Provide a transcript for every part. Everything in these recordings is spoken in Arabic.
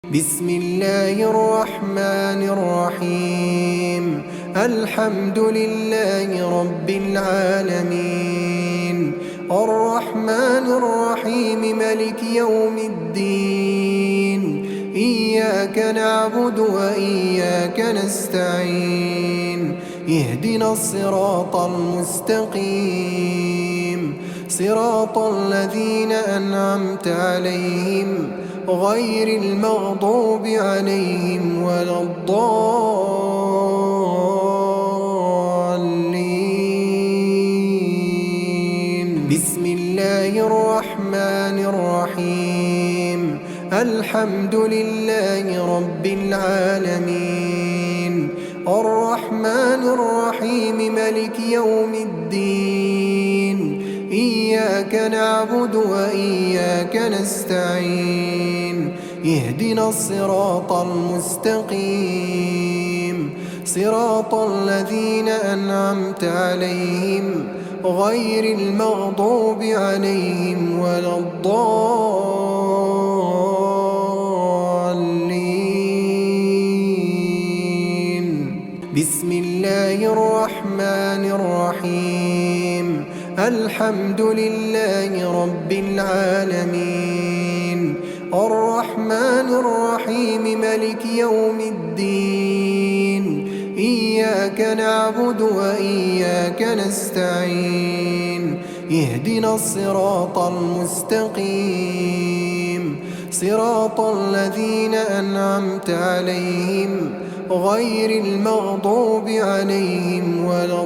بسم الله الرحمن الرحيم. الحمد لله رب العالمين، الرحمن الرحيم، ملك يوم الدين. إياك نعبد وإياك نستعين، اهدنا الصراط المستقيم، صراط الذين أنعمت عليهم غير المغضوب عليهم ولا الضالين. بسم الله الرحمن الرحيم. الحمد لله رب العالمين، الرحمن الرحيم، ملك يوم الدين. إياك نعبد وإياك نستعين، اهدنا الصراط المستقيم، صراط الذين أنعمت عليهم غير المغضوب عليهم ولا الضالين. بسم الله الرحمن الرحيم. الحمد لله رب العالمين، الرحمن الرحيم، ملك يوم الدين. إياك نعبد وإياك نستعين، اهدنا الصراط المستقيم، صراط الذين أنعمت عليهم غير المغضوب عليهم ولا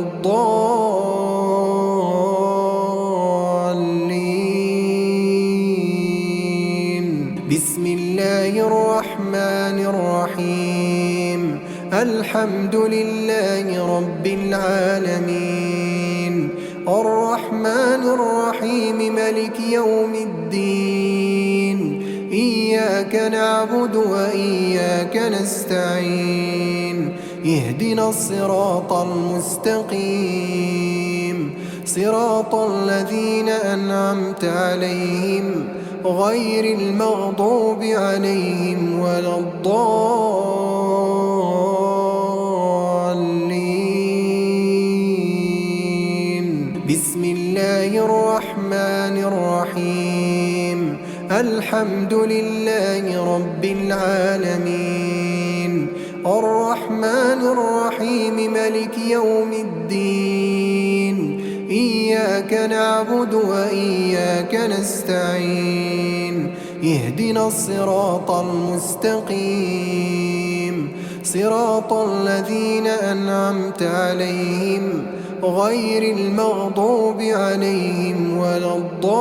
الضالين. بسم الله الرحمن الرحيم. الحمد لله رب العالمين، الرحمن الرحيم، ملك يوم الدين. إياك نعبد وإياك نستعين، اهدنا الصراط المستقيم، صراط الذين أنعمت عليهم غير المغضوب عليهم ولا الضالين. بسم الله الرحمن الرحيم. الحمد لله رب العالمين، الرحمن الرحيم، ملك يوم الدين. إياك نعبد وإياك نستعين، اهدنا الصراط المستقيم، صراط الذين أنعمت عليهم غير المغضوب عليهم ولا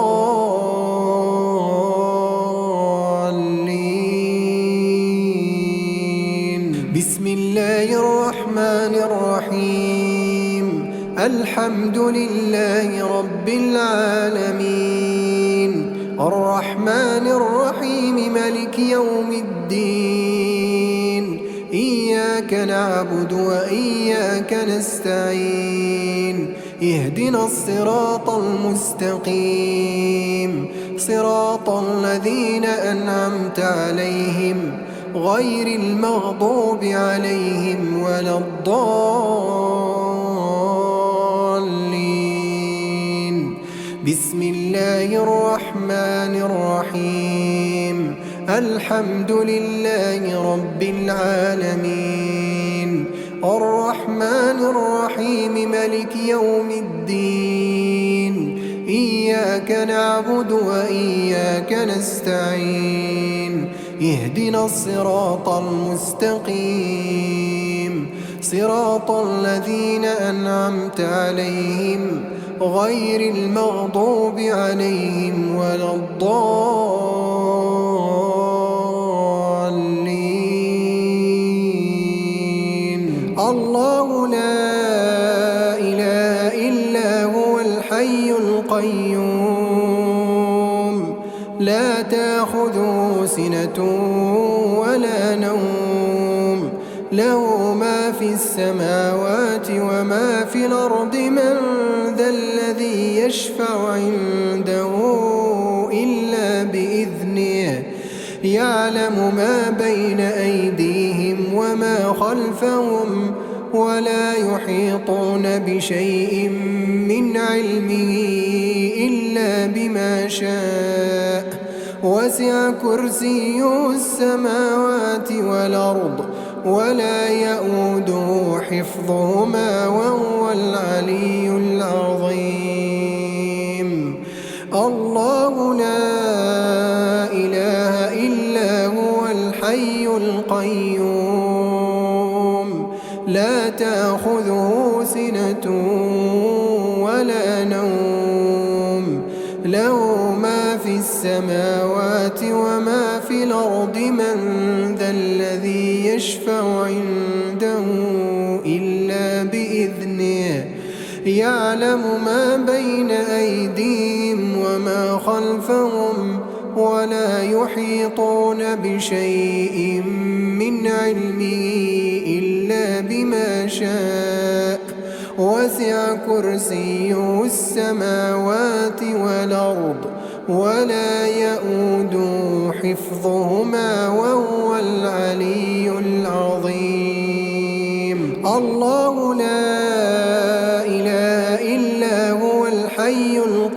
الضالين. بسم الله الرحمن الرحيم. الحمد لله رب العالمين، الرحمن الرحيم، ملك يوم الدين. إياك نعبد وإياك نستعين، اهدنا الصراط المستقيم، صراط الذين أنعمت عليهم غير المغضوب عليهم ولا الضالين. بسم الله الرحمن الرحيم. الحمد لله رب العالمين، الرحمن الرحيم، ملك يوم الدين. إياك نعبد وإياك نستعين، اهدنا الصراط المستقيم، صراط الذين أنعمت عليهم غير المغضوب عليهم ولا الضالين. الله لا إله إلا هو الحي القيوم، لا تأخذه سنة ولا نوم، له ما في السماوات وما في الأرض. من ذا الذي يشفع عنده إلا بإذنه، يعلم ما بين أيديهم وما خلفهم ولا يحيطون بشيء من علمه إلا بما شاء وسع كرسيه السماوات والأرض ولا يئوده حفظهما وهو العلي العظيم الله لا إله إلا هو الحي القيوم لا تأخذه سنة ولا نوم له ما في السماوات وما في الأرض من ذا الذي يشفع عنده إلا بإذنه يعلم ما بين أيديهم وما خلفهم ولا يحيطون بشيء من علمه إلا بما شاء وسع كرسيه السماوات والأرض ولا يئوده حفظهما وهو العلي العظيم الله لا إله إلا هو الحي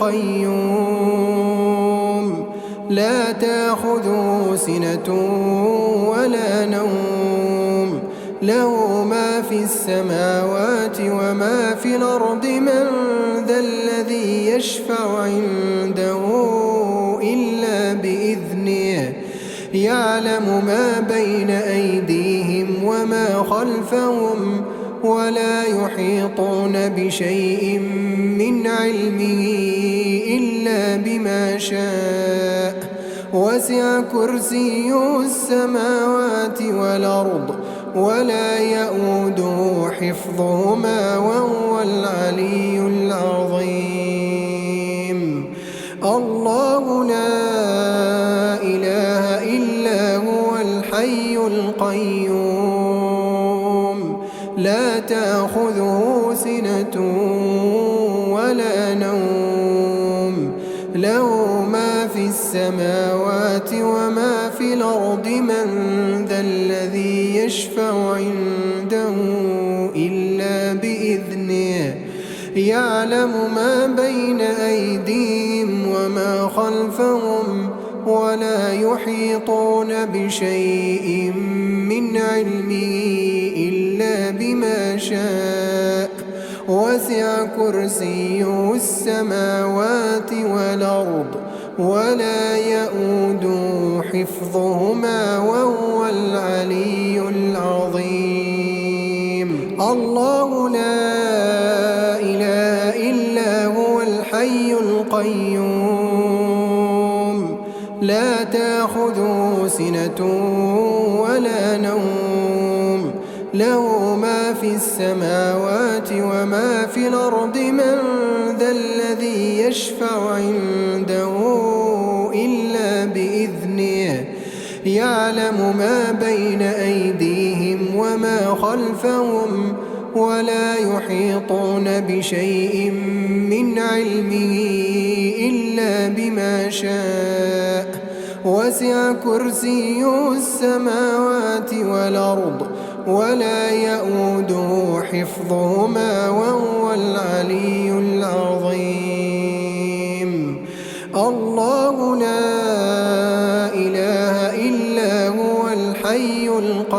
القيوم لا تأخذه سنة ولا نوم له ما في السماوات وما في الأرض من ذا الذي يشفع عنده إلا بإذنه يعلم ما بين أيديهم وما خلفهم ولا يحيطون بشيء من علمه إلا بما شاء وسع كرسيه السماوات والأرض ولا يئوده حفظهما وهو العلي العظيم الله لا إله إلا هو الحي القيوم لا تأخذه سنة ولا نوم له ما في السماوات وما في الأرض من ذا الذي يشفع عنده إلا بإذنه يعلم ما بين أيديهم وما خلفهم ولا يحيطون بشيء من علمه إلا بما شاء وسع كرسيه السماوات والأرض ولا يئوده حفظهما وهو العلي العظيم الله لا إله إلا هو الحي القيوم لا تأخذه سنة ولا نوم له ما في السماوات وما في الأرض من ذا الذي يشفع عنده إلا بإذنه يعلم ما بين أيديهم وما خلفهم ولا يحيطون بشيء من علمه إلا بما شاء وسع كرسيه السماوات والأرض ولا يئوده حفظهما وهو العلي العظيم الله لا إله إلا هو الحي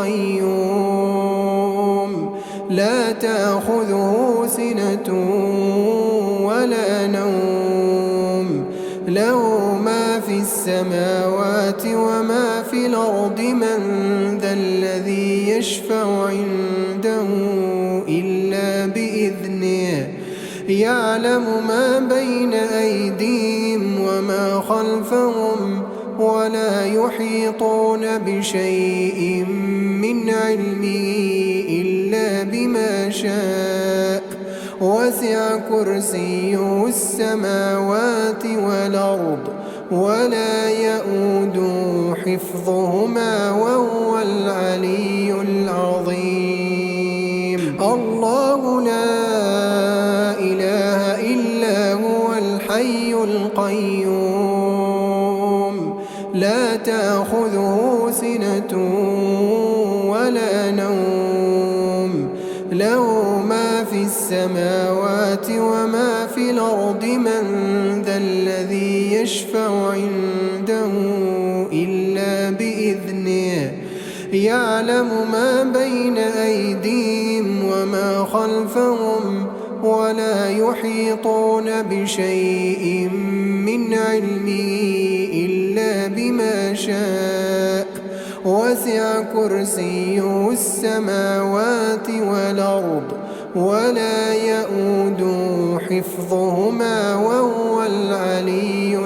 القيوم لا تأخذه سنة ولا نوم له ما في السماوات وما في الأرض من ذا الذي يشفع عنده إلا بإذنه يعلم ما بين أيديهم وما خلفهم ولا يحيطون بشيء من علمه إلا بما شاء وسع كرسيه السماوات والأرض ولا يئوده حفظهما وهو العلي العظيم الله لا إله إلا هو الحي القيوم لا تأخذه ولا نوم له ما في السماوات وما في الأرض من ذا الذي يشفع عنده إلا بإذنه يعلم ما بين أيديهم وما خلفهم ولا يحيطون بشيء من علمه إلا بما شاء وسع كرسيه السماوات والأرض ولا يئوده حفظهما وهو العلي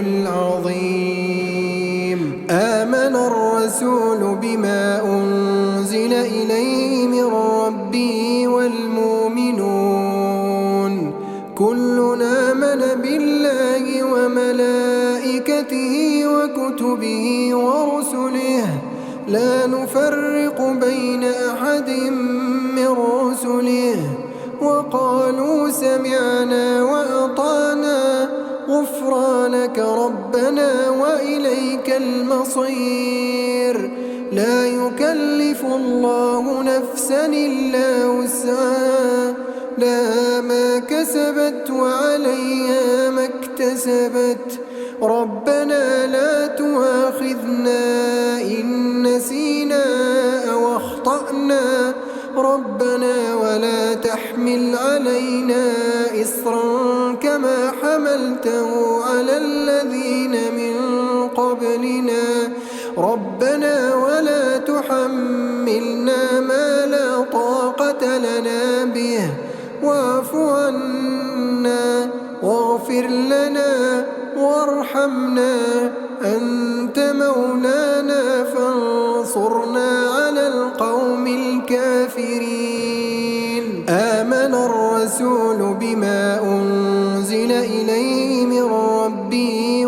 العظيم. آمن الرسول بما أنزل إليه من ربه والمؤمنون كل آمن بالله وملائكته وكتبه ورسله لا نفرق بين أحد من رسله وقالوا سمعنا وأطعنا غفرانك ربنا وإليك المصير. لا يكلف الله نفسا إلا وسعها لها ما كسبت وعليها ما اكتسبت ربنا لا تؤاخذنا إن نسينا أو أخطأنا ربنا ولا تحمل علينا إصرا كما حملته على الذين من قبلنا ربنا ولا تحملنا ما لا طاقة لنا به واعف عنا واغفر لنا وارحمنا أنت مولانا فانصرنا على القوم الكافرين. آمن الرسول بما أنزل إليه من ربه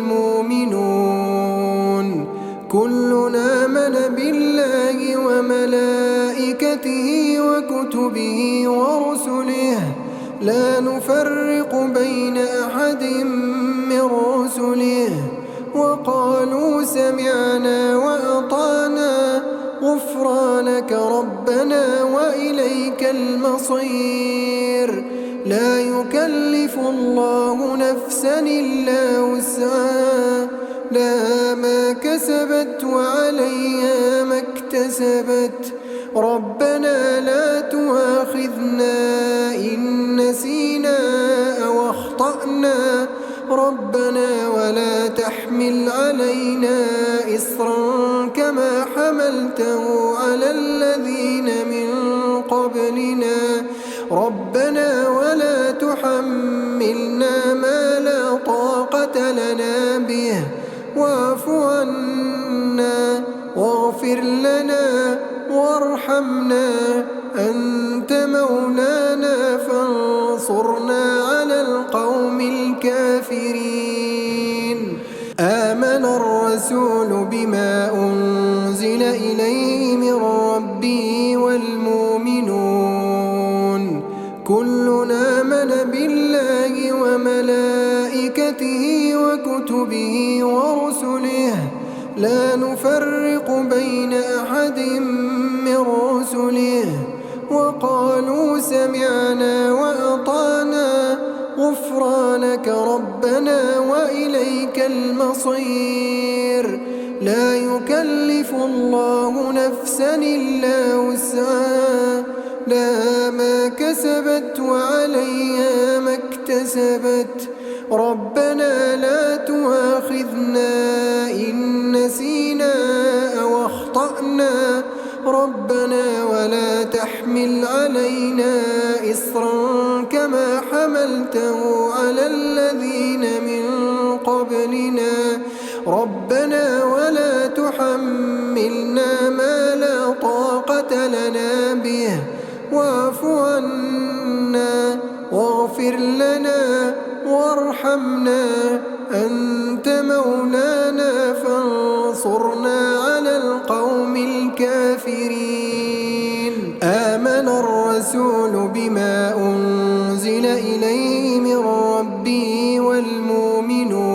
والمؤمنون كل آمن بالله وملائكته وكتبه ورسله لا نفرق بين أحد من رسله وقالوا سمعنا وأطعنا غفرانك ربنا وإليك المصير. لا يكلف الله نفسا إلا وسعها لها ما كسبت وعليها ما اكتسبت ربنا لا تؤاخذنا إن نسينا أو أخطأنا ربنا ولا تحمل علينا إصرا كما حملته على الذين من قبلنا ربنا ولا تحملنا ما لا طاقة لنا به واعف عنا واغفر لنا وارحمنا أنت مولانا فانصرنا على القوم الكافرين. آمن الرسول بما أنزل إليه من ربه والمؤمنون كل آمن بالله وملائكته وكتبه ورسله لا نفرق بين أحد من رسله وقالوا سمعنا وأطعنا غفرانك ربنا وإليك المصير. لا يكلف الله نفسا إلا وسعها لها ما كسبت وعليها ما اكتسبت ربنا لا تؤاخذنا إن نسينا أو أخطأنا ربنا ولا تحمل علينا إصرا كما حملته على الذين من قبلنا ربنا ولا تحملنا ما لا طاقة لنا به واعف عنا واغفر لنا وارحمنا أنت مولانا فانصرنا على القوم الكافرين. آمن الرسول بما أنزل إليه من ربه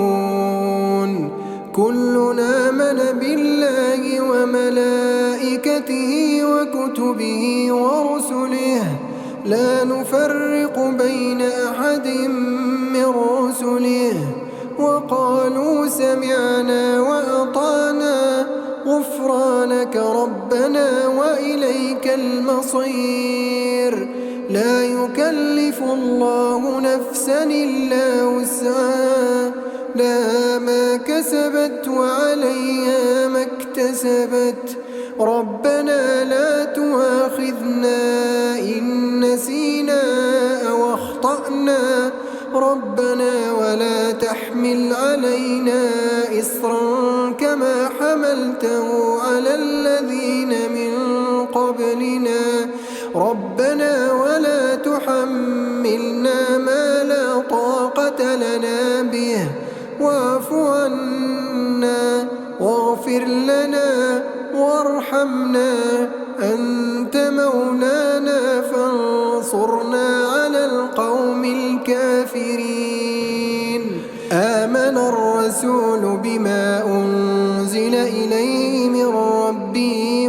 والمؤمنون كل آمن بالله وملائكته وملائكته وكتبه ورسله لا نفرق بين أحد من رسله وقالوا سمعنا وأطعنا غفرانك ربنا وإليك المصير. لا يكلف الله نفسا إلا وسعها لها ما كسبت وعليها ما اكتسبت ربنا لا تؤاخذنا إن نسينا أو أخطأنا ربنا ولا تحمل علينا إصرا كما حملته على الذين من قبلنا ربنا ولا تحملنا ما لا طاقة لنا به واعف عنا واغفر لنا وارحمنا أنت مولانا فانصرنا على القوم الكافرين. آمن الرسول بما أنزل إليه من ربه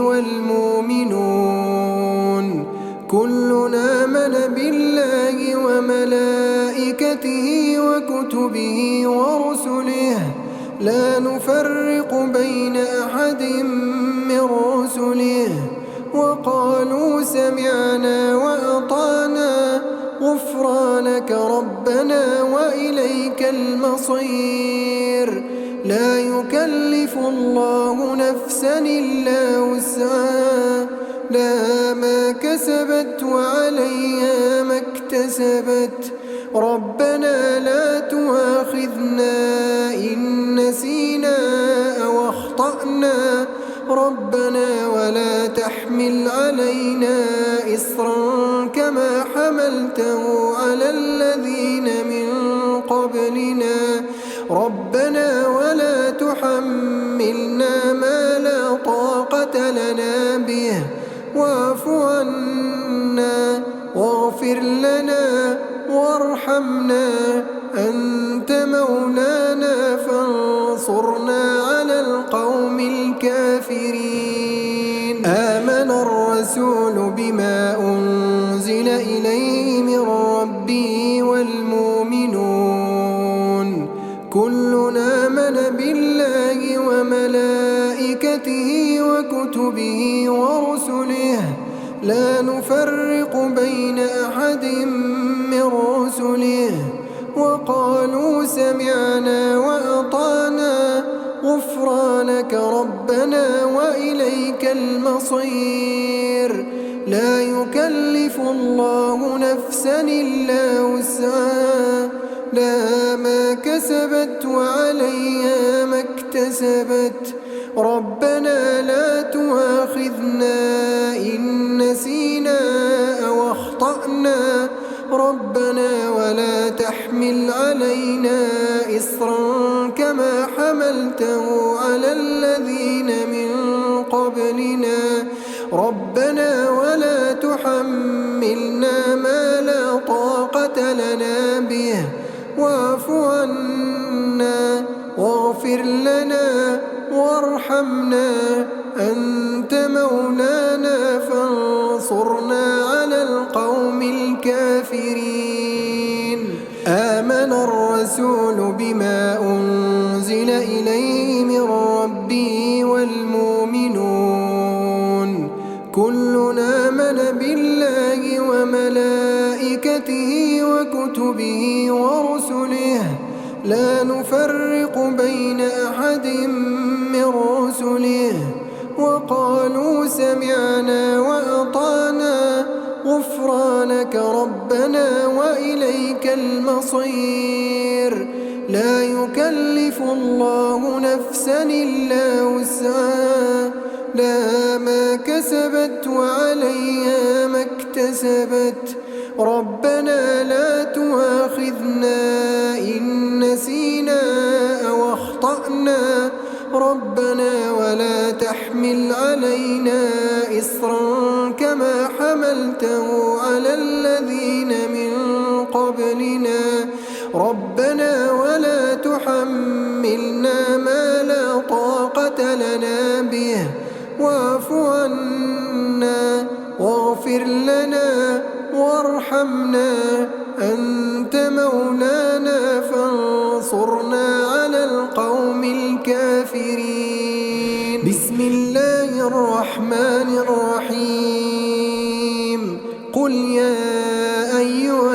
والمؤمنون كل آمن بالله وملائكته وكتبه ورسله لا نفرق بين أحد من رسله وقالوا سمعنا وأطعنا غفرانك ربنا وإليك المصير. لا يكلف الله نفسا إلا وسعها لها ما كسبت وعليها ما اكتسبت ربنا لا تؤاخذنا إن نسينا أو أخطأنا ربنا ولا تحمل علينا إصرا كما حملته على الذين من قبلنا ربنا ولا تحملنا ما لا طاقة لنا به واعف عنا واغفر لنا وارحمنا أنت مولانا فانصرنا على القوم الكافرين. آمن الرسول بما أنزل إليه من ربه والمؤمنون كل آمن بالله وملائكته وكتبه ورسله لا نفرق بين أحد من رسله وقالوا سمعنا وأطعنا غفرانك ربنا وإليك المصير. لا يكلف الله نفسا إلا وسعها لها ما كسبت وعليها ما اكتسبت ربنا لا تؤاخذنا إن نسينا أو أخطأنا ربنا ولا تحمل علينا إصرا كما حملته على الذين من قبلنا ربنا ولا تحملنا ما لا طاقة لنا به واعف عنا واغفر لنا وارحمنا أنت مولانا فانصرنا على القوم الكافرين. آمن الرسول بما أنزل إليه من ربه والمؤمنون كل آمن بالله وملائكته وكتبه ورسله لا نفرق بين أحد من رسله وقالوا سمعنا وأطعنا غفرانك ربنا وإليك المصير. لا يكلف الله نفسا إلا وسعها لها ما كسبت وعليها ما اكتسبت ربنا لا تؤاخذنا إن نسينا أو أخطأنا ربنا ولا تحمل علينا إصرا كما حملته على الذين من قبلنا ربنا ولا تحملنا ما لا طاقة لنا به واعف عنا وارحمنا، أنت مولانا فانصرنا على القوم الكافرين. بسم الله الرحمن الرحيم. قل يا أيها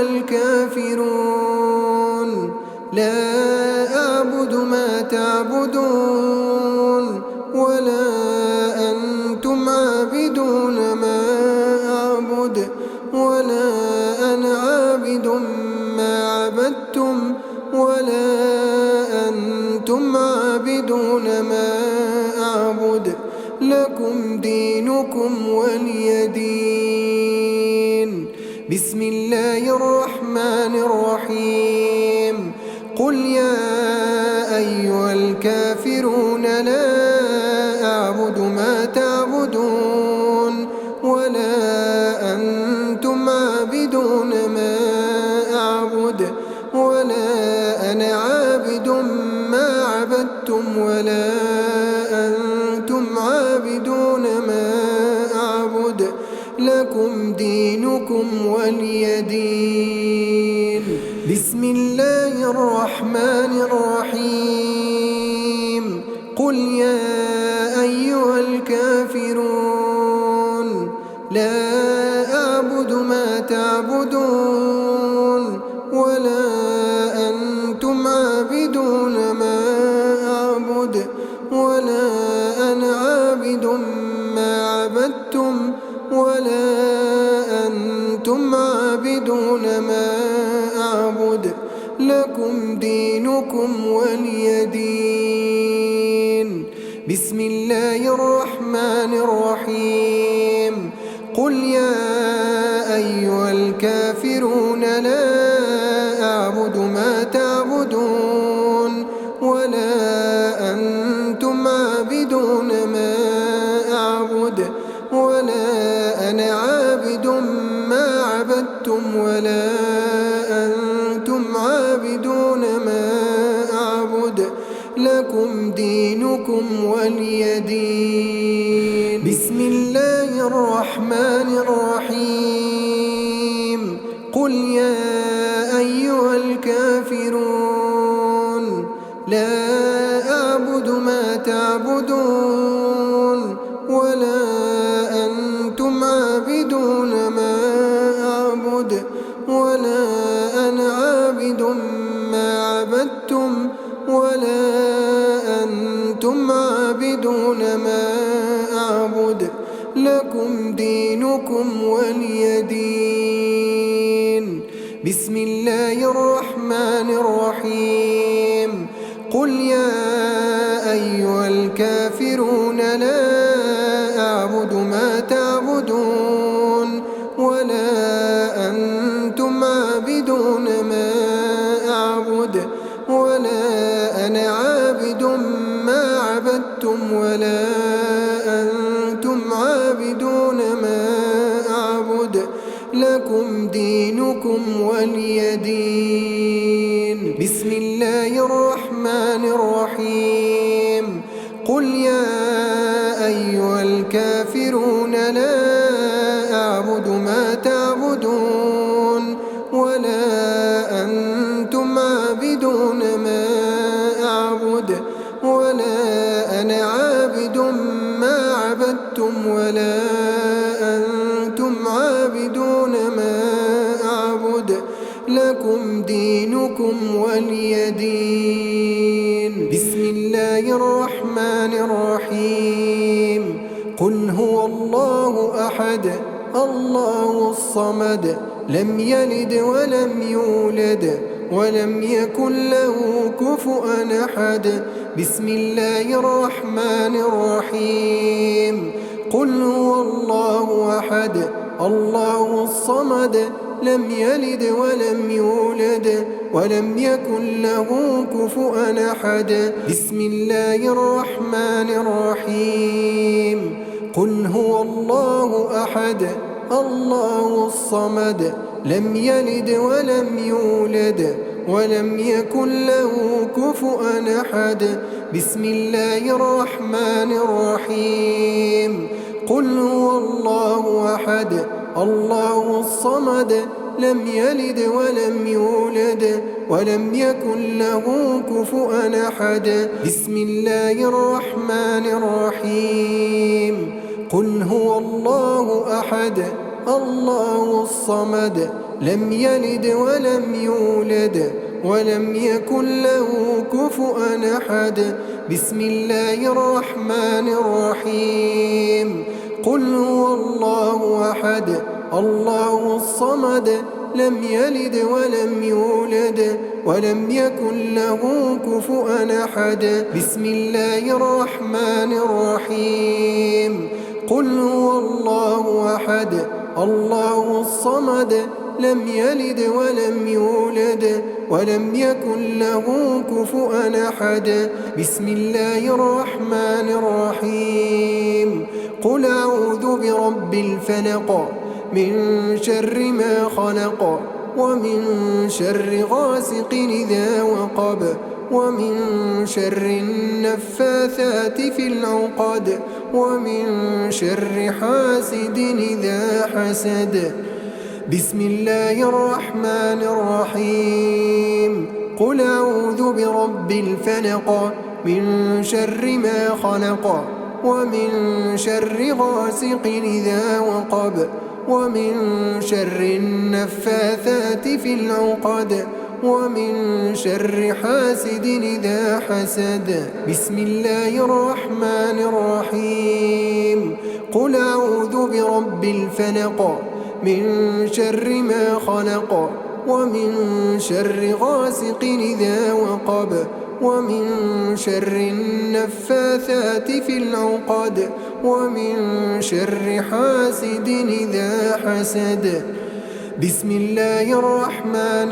الكافرون لا أعبد ما تعبدون ولا أنتم عابدون ما أعبد ولا أنا عابد ما عبدتم ولا أنتم عابدون ما أعبد، لكم دينكم ولي دين. بسم الله الرحمن الرحيم. قل يا أيها الكافرون لا أعبد ما تعبدون ولا أنتم عابدون ما أعبد ولا أنا عابد ما عبدتم ولا أنتم عابدون ما أعبد، لكم دينكم ولي دين. بسم الله الرحمن الرحيم. قل يا أيها الكافرون لا أعبد ما تعبدون ولا أنتم عابدون ما أعبد ولا أنا عابد ما عبدتم ولا أنتم عابدون ما أعبد، لكم دينكم ولي دين. بسم الله الرحمن الرحيم. قل يا أيها الكافرون لا أعبد ما تعبدون ولا أنتم عابدون ما أعبد ولا أنا عابد ما عبدتم ولا أنتم عابدون ما أعبد، لكم دينكم ولي دين. بسم الله الرحمن الرحيم. قل يا أيها الكافرون لا أعبد ما تعبدون ولا أنتم عابدون ما أعبد ولا أنا عابد ما عبدتم ولا أنتم عابدون ما أعبد، لكم دينكم ولي دين. بسم الله الرحمن الرحيم. قل يا أيها الكافرون لا أعبد ما تعبدون ولا أنتم عابدون ما أعبد ولا أنا عابد ما عبدتم ولا أنتم عابدون ما أعبد، لكم دينكم ولي دين. بسم الله الرحمن الرحيم. قل يا أيها الكافرون لا أعبد ما تعبدون ولا أنتم عابدون ما أعبد ولا أنا عابد ما عبدتم ولا أنتم عابدون ما أعبد، لكم دينكم ولي دين. بسم الله الرحمن الرحيم. قل هو الله أحد الله الصمد لم يلد ولم يولد ولم يكن له كفؤا أحد. بسم الله الرحمن الرحيم. قل هو الله أحد الله الصمد لم يلد ولم يولد ولم يكن له كفؤا أحد. بسم الله الرحمن الرحيم. قل هو الله أحد الله الصمد لم يلد ولم يولد ولم يكن له كفؤا أحد. بسم الله الرحمن الرحيم. قل هو الله أحد الله الصمد لم يلد ولم يولد ولم يكن له كفؤا أحد. بسم الله الرحمن الرحيم. قل هو الله أحد الله الصمد لم يلد ولم يولد ولم يكن له كفؤا أحد. بسم الله الرحمن الرحيم. قل هو الله أحد الله الصمد لم يلد ولم يولد ولم يكن له كفؤا أحد. بسم الله الرحمن الرحيم. قل هو الله أحد الله الصمد لم يلد ولم يولد ولم يكن له كفؤا أحد. بسم الله الرحمن الرحيم. قل أعوذ برب الفلق من شر ما خلق ومن شر غاسق إذا وقب ومن شر النفاثات في العقد ومن شر حاسد إذا حسد. بسم الله الرحمن الرحيم. قل أعوذ برب الفلق من شر ما خلق ومن شر غاسق إذا وقب ومن شر النفاثات في العقد ومن شر حاسد إذا حسد. بسم الله الرحمن الرحيم. قل أعوذ برب الفلق من شر ما خلق ومن شر غاسق إذا وقب ومن شر النفاثات في العقد ومن شر حاسد إذا حسد. بسم الله الرحمن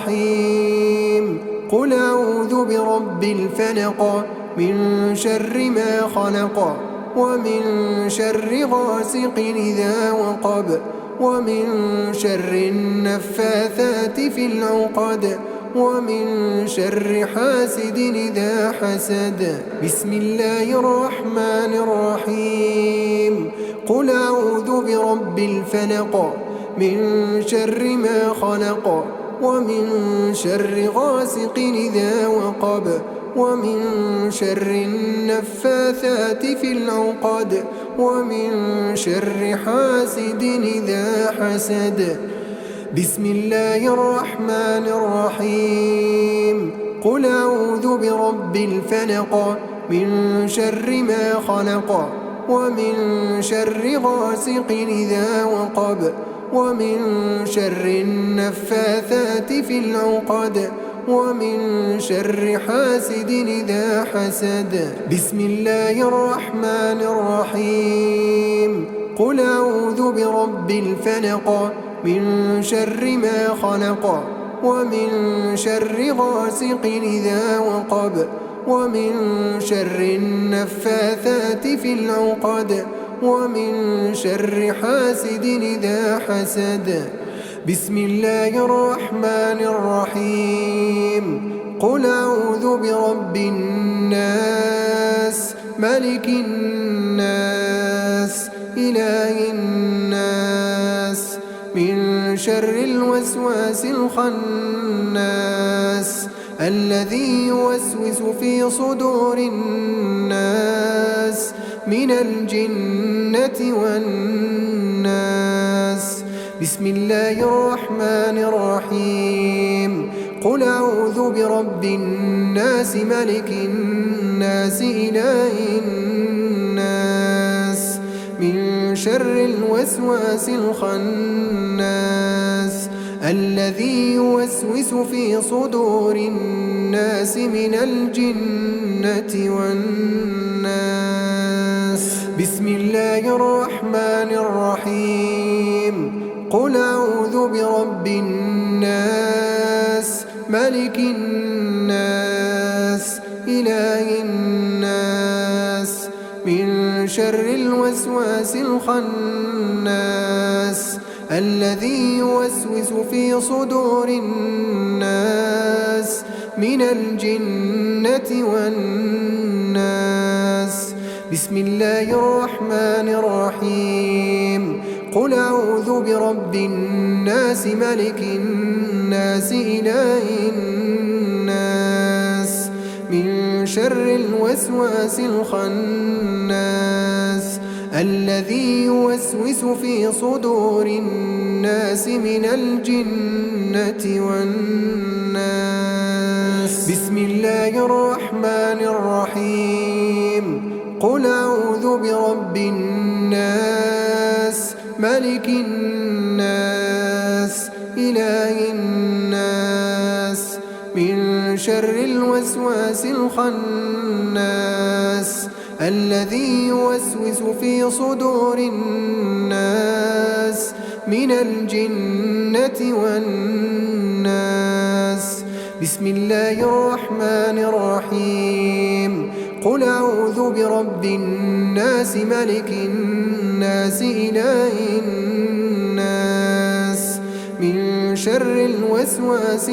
الرحيم. قل أعوذ برب الفلق من شر ما خلق ومن شر غاسق إذا وقب ومن شر النفاثات في العقد ومن شر حاسد إذا حسد. بسم الله الرحمن الرحيم. قل أعوذ برب الفلق من شر ما خلق ومن شر غاسق إذا وقب ومن شر النفاثات في العقد ومن شر حاسد إذا حسد. بسم الله الرحمن الرحيم. قل أعوذ برب الفلق من شر ما خلق ومن شر غاسق إذا وقب ومن شر النفاثات في العقد ومن شر حاسد إذا حسد. بسم الله الرحمن الرحيم. قل أعوذ برب الفلق من شر ما خلق ومن شر غاسق إذا وقب ومن شر النفاثات في العقد ومن شر حاسد إذا حسد. بسم الله الرحمن الرحيم. قل أعوذ برب الناس ملك الناس إله الناس من شر الوسواس الخناس الذي يوسوس في صدور الناس من الجنة والناس. بسم الله الرحمن الرحيم. قل أعوذ برب الناس ملك الناس إله الناس من شر الوسواس الخناس الذي يوسوس في صدور الناس من الجنة والناس. بسم الله الرحمن الرحيم. قل أعوذ برب الناس ملك الناس إله الناس من شر الوسواس الخناس الذي يوسوس في صدور الناس من الجنة والناس. بسم الله الرحمن الرحيم. قل أعوذ برب الناس ملك الناس إله الناس من شر الوسواس الخناس الذي يوسوس في صدور الناس من الجنة والناس بسم الله الرحمن الرحيم قل أعوذ برب الناس ملك الناس إله الناس من شر الوسواس الخناس الذي يوسوس في صدور الناس من الجنة والناس بسم الله الرحمن الرحيم قل أعوذ برب الناس ملك الناس إله الناس من شر الوسواس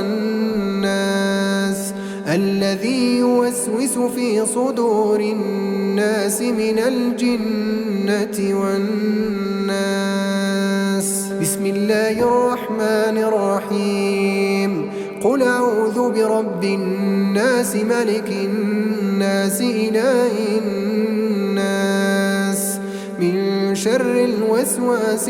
الخناس الذي يوسوس في صدور الناس من الجنة والناس بسم الله الرحمن الرحيم قل أعوذ برب الناس ملك الناس إله الناس من شر الوسواس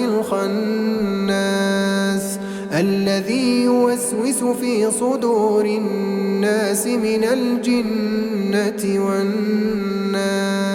الخناس الذي يوسوس في صدور الناس من الجنة والناس